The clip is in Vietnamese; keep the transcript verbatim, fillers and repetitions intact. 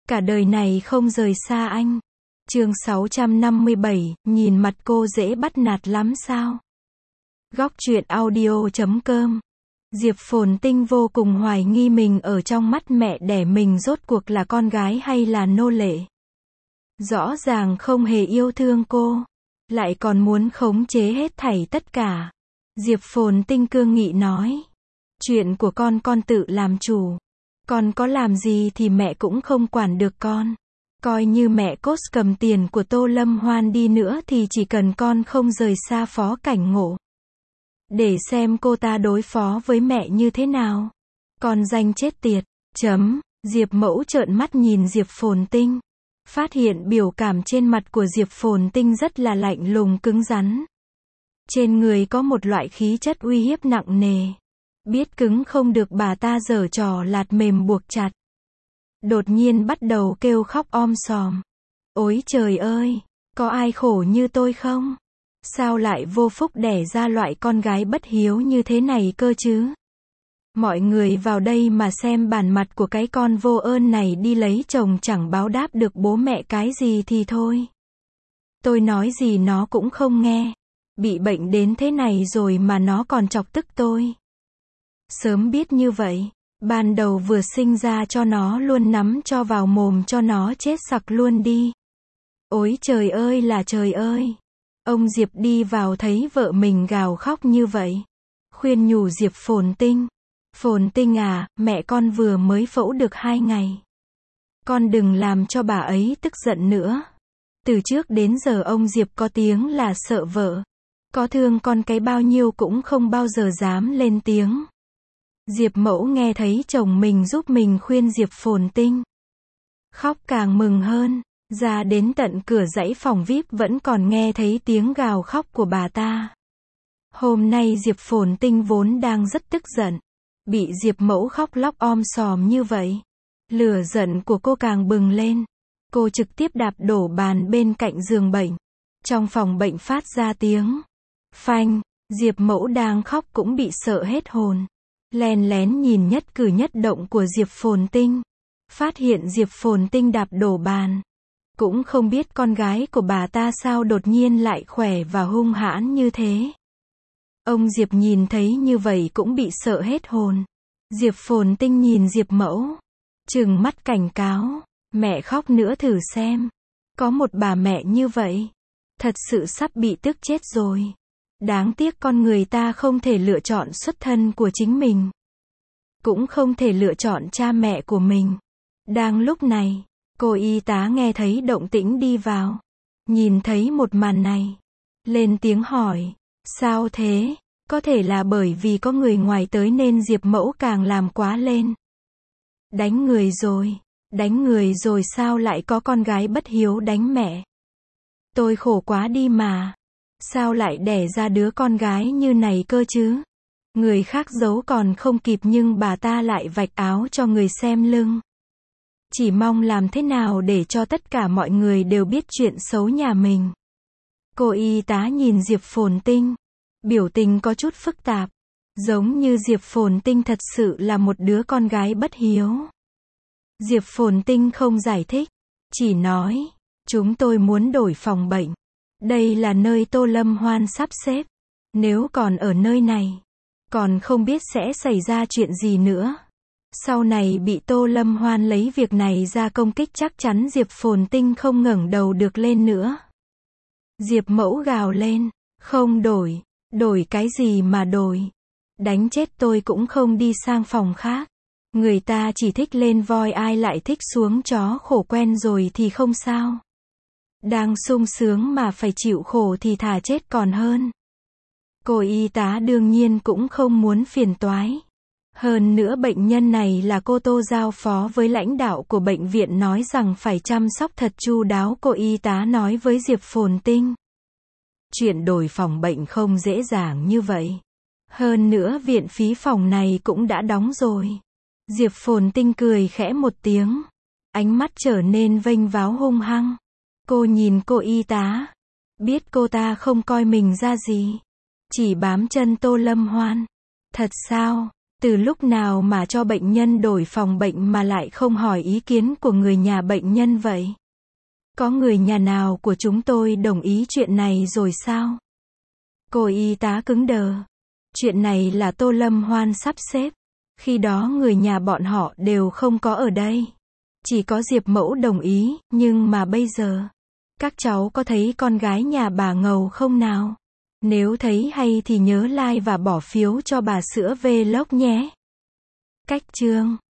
Cả đời này không rời xa anh. Chương sáu trăm năm mươi bảy, nhìn mặt cô dễ bắt nạt lắm sao? Góc truyện audio chấm com. Diệp Phồn Tinh vô cùng hoài nghi mình ở trong mắt mẹ đẻ mình rốt cuộc là con gái hay là nô lệ. Rõ ràng không hề yêu thương cô, lại còn muốn khống chế hết thảy tất cả. Diệp Phồn Tinh cương nghị nói, chuyện của con con tự làm chủ. Con có làm gì thì mẹ cũng không quản được con. Coi như mẹ cốt cầm tiền của Tô Lâm Hoan đi nữa thì chỉ cần con không rời xa Phó Cảnh Ngộ. Để xem cô ta đối phó với mẹ như thế nào. Con danh chết tiệt. Chấm. Diệp Mẫu trợn mắt nhìn Diệp Phồn Tinh. Phát hiện biểu cảm trên mặt của Diệp Phồn Tinh rất là lạnh lùng cứng rắn. Trên người có một loại khí chất uy hiếp nặng nề. Biết cứng không được bà ta giở trò lạt mềm buộc chặt. Đột nhiên bắt đầu kêu khóc om sòm. Ôi trời ơi, có ai khổ như tôi không? Sao lại vô phúc đẻ ra loại con gái bất hiếu như thế này cơ chứ? Mọi người vào đây mà xem bản mặt của cái con vô ơn này đi lấy chồng chẳng báo đáp được bố mẹ cái gì thì thôi. Tôi nói gì nó cũng không nghe. Bị bệnh đến thế này rồi mà nó còn chọc tức tôi. Sớm biết như vậy, ban đầu vừa sinh ra cho nó luôn nắm cho vào mồm cho nó chết sặc luôn đi. Ôi trời ơi là trời ơi. Ông Diệp đi vào thấy vợ mình gào khóc như vậy. Khuyên nhủ Diệp Phồn Tinh. Phồn Tinh à, mẹ con vừa mới phẫu được hai ngày. Con đừng làm cho bà ấy tức giận nữa. Từ trước đến giờ ông Diệp có tiếng là sợ vợ. Có thương con cái bao nhiêu cũng không bao giờ dám lên tiếng. Diệp Mẫu nghe thấy chồng mình giúp mình khuyên Diệp Phồn Tinh. Khóc càng mừng hơn, ra đến tận cửa dãy phòng vi ai pi vẫn còn nghe thấy tiếng gào khóc của bà ta. Hôm nay Diệp Phồn Tinh vốn đang rất tức giận. Bị Diệp Mẫu khóc lóc om sòm như vậy. Lửa giận của cô càng bừng lên. Cô trực tiếp đạp đổ bàn bên cạnh giường bệnh. Trong phòng bệnh phát ra tiếng phanh. Diệp Mẫu đang khóc cũng bị sợ hết hồn. Len lén nhìn nhất cử nhất động của Diệp Phồn Tinh. Phát hiện Diệp Phồn Tinh đạp đổ bàn. Cũng không biết con gái của bà ta sao đột nhiên lại khỏe và hung hãn như thế. Ông Diệp nhìn thấy như vậy cũng bị sợ hết hồn. Diệp Phồn Tinh nhìn Diệp Mẫu. Trừng mắt cảnh cáo. Mẹ khóc nữa thử xem. Có một bà mẹ như vậy. Thật sự sắp bị tức chết rồi. Đáng tiếc con người ta không thể lựa chọn xuất thân của chính mình. Cũng không thể lựa chọn cha mẹ của mình. Đang lúc này, cô y tá nghe thấy động tĩnh đi vào. Nhìn thấy một màn này. Lên tiếng hỏi. Sao thế? Có thể là bởi vì có người ngoài tới nên Diệp Mẫu càng làm quá lên. Đánh người rồi. Đánh người rồi sao lại có con gái bất hiếu đánh mẹ? Tôi khổ quá đi mà. Sao lại đẻ ra đứa con gái như này cơ chứ? Người khác giấu còn không kịp nhưng bà ta lại vạch áo cho người xem lưng. Chỉ mong làm thế nào để cho tất cả mọi người đều biết chuyện xấu nhà mình. Cô y tá nhìn Diệp Phồn Tinh. Biểu tình có chút phức tạp. Giống như Diệp Phồn Tinh thật sự là một đứa con gái bất hiếu. Diệp Phồn Tinh không giải thích. Chỉ nói, chúng tôi muốn đổi phòng bệnh. Đây là nơi Tô Lâm Hoan sắp xếp. Nếu còn ở nơi này, còn không biết sẽ xảy ra chuyện gì nữa. Sau này bị Tô Lâm Hoan lấy việc này ra công kích chắc chắn Diệp Phồn Tinh không ngẩng đầu được lên nữa. Diệp Mẫu gào lên, không đổi, đổi cái gì mà đổi. Đánh chết tôi cũng không đi sang phòng khác. Người ta chỉ thích lên voi ai lại thích xuống chó khổ quen rồi thì không sao. Đang sung sướng mà phải chịu khổ thì thà chết còn hơn. Cô y tá đương nhiên cũng không muốn phiền toái. Hơn nữa bệnh nhân này là cô Tô giao phó với lãnh đạo của bệnh viện nói rằng phải chăm sóc thật chu đáo. Cô y tá nói với Diệp Phồn Tinh. Chuyện đổi phòng bệnh không dễ dàng như vậy. Hơn nữa viện phí phòng này cũng đã đóng rồi. Diệp Phồn Tinh cười khẽ một tiếng. Ánh mắt trở nên vênh váo hung hăng. Cô nhìn cô y tá. Biết cô ta không coi mình ra gì. Chỉ bám chân Tô Lâm Hoan. Thật sao? Từ lúc nào mà cho bệnh nhân đổi phòng bệnh mà lại không hỏi ý kiến của người nhà bệnh nhân vậy? Có người nhà nào của chúng tôi đồng ý chuyện này rồi sao? Cô y tá cứng đờ. Chuyện này là Tô Lâm Hoan sắp xếp. Khi đó người nhà bọn họ đều không có ở đây. Chỉ có Diệp Mẫu đồng ý, nhưng mà bây giờ, các cháu có thấy con gái nhà bà ngầu không nào? Nếu thấy hay thì nhớ like và bỏ phiếu cho bà sữa Vlog nhé. Cách chương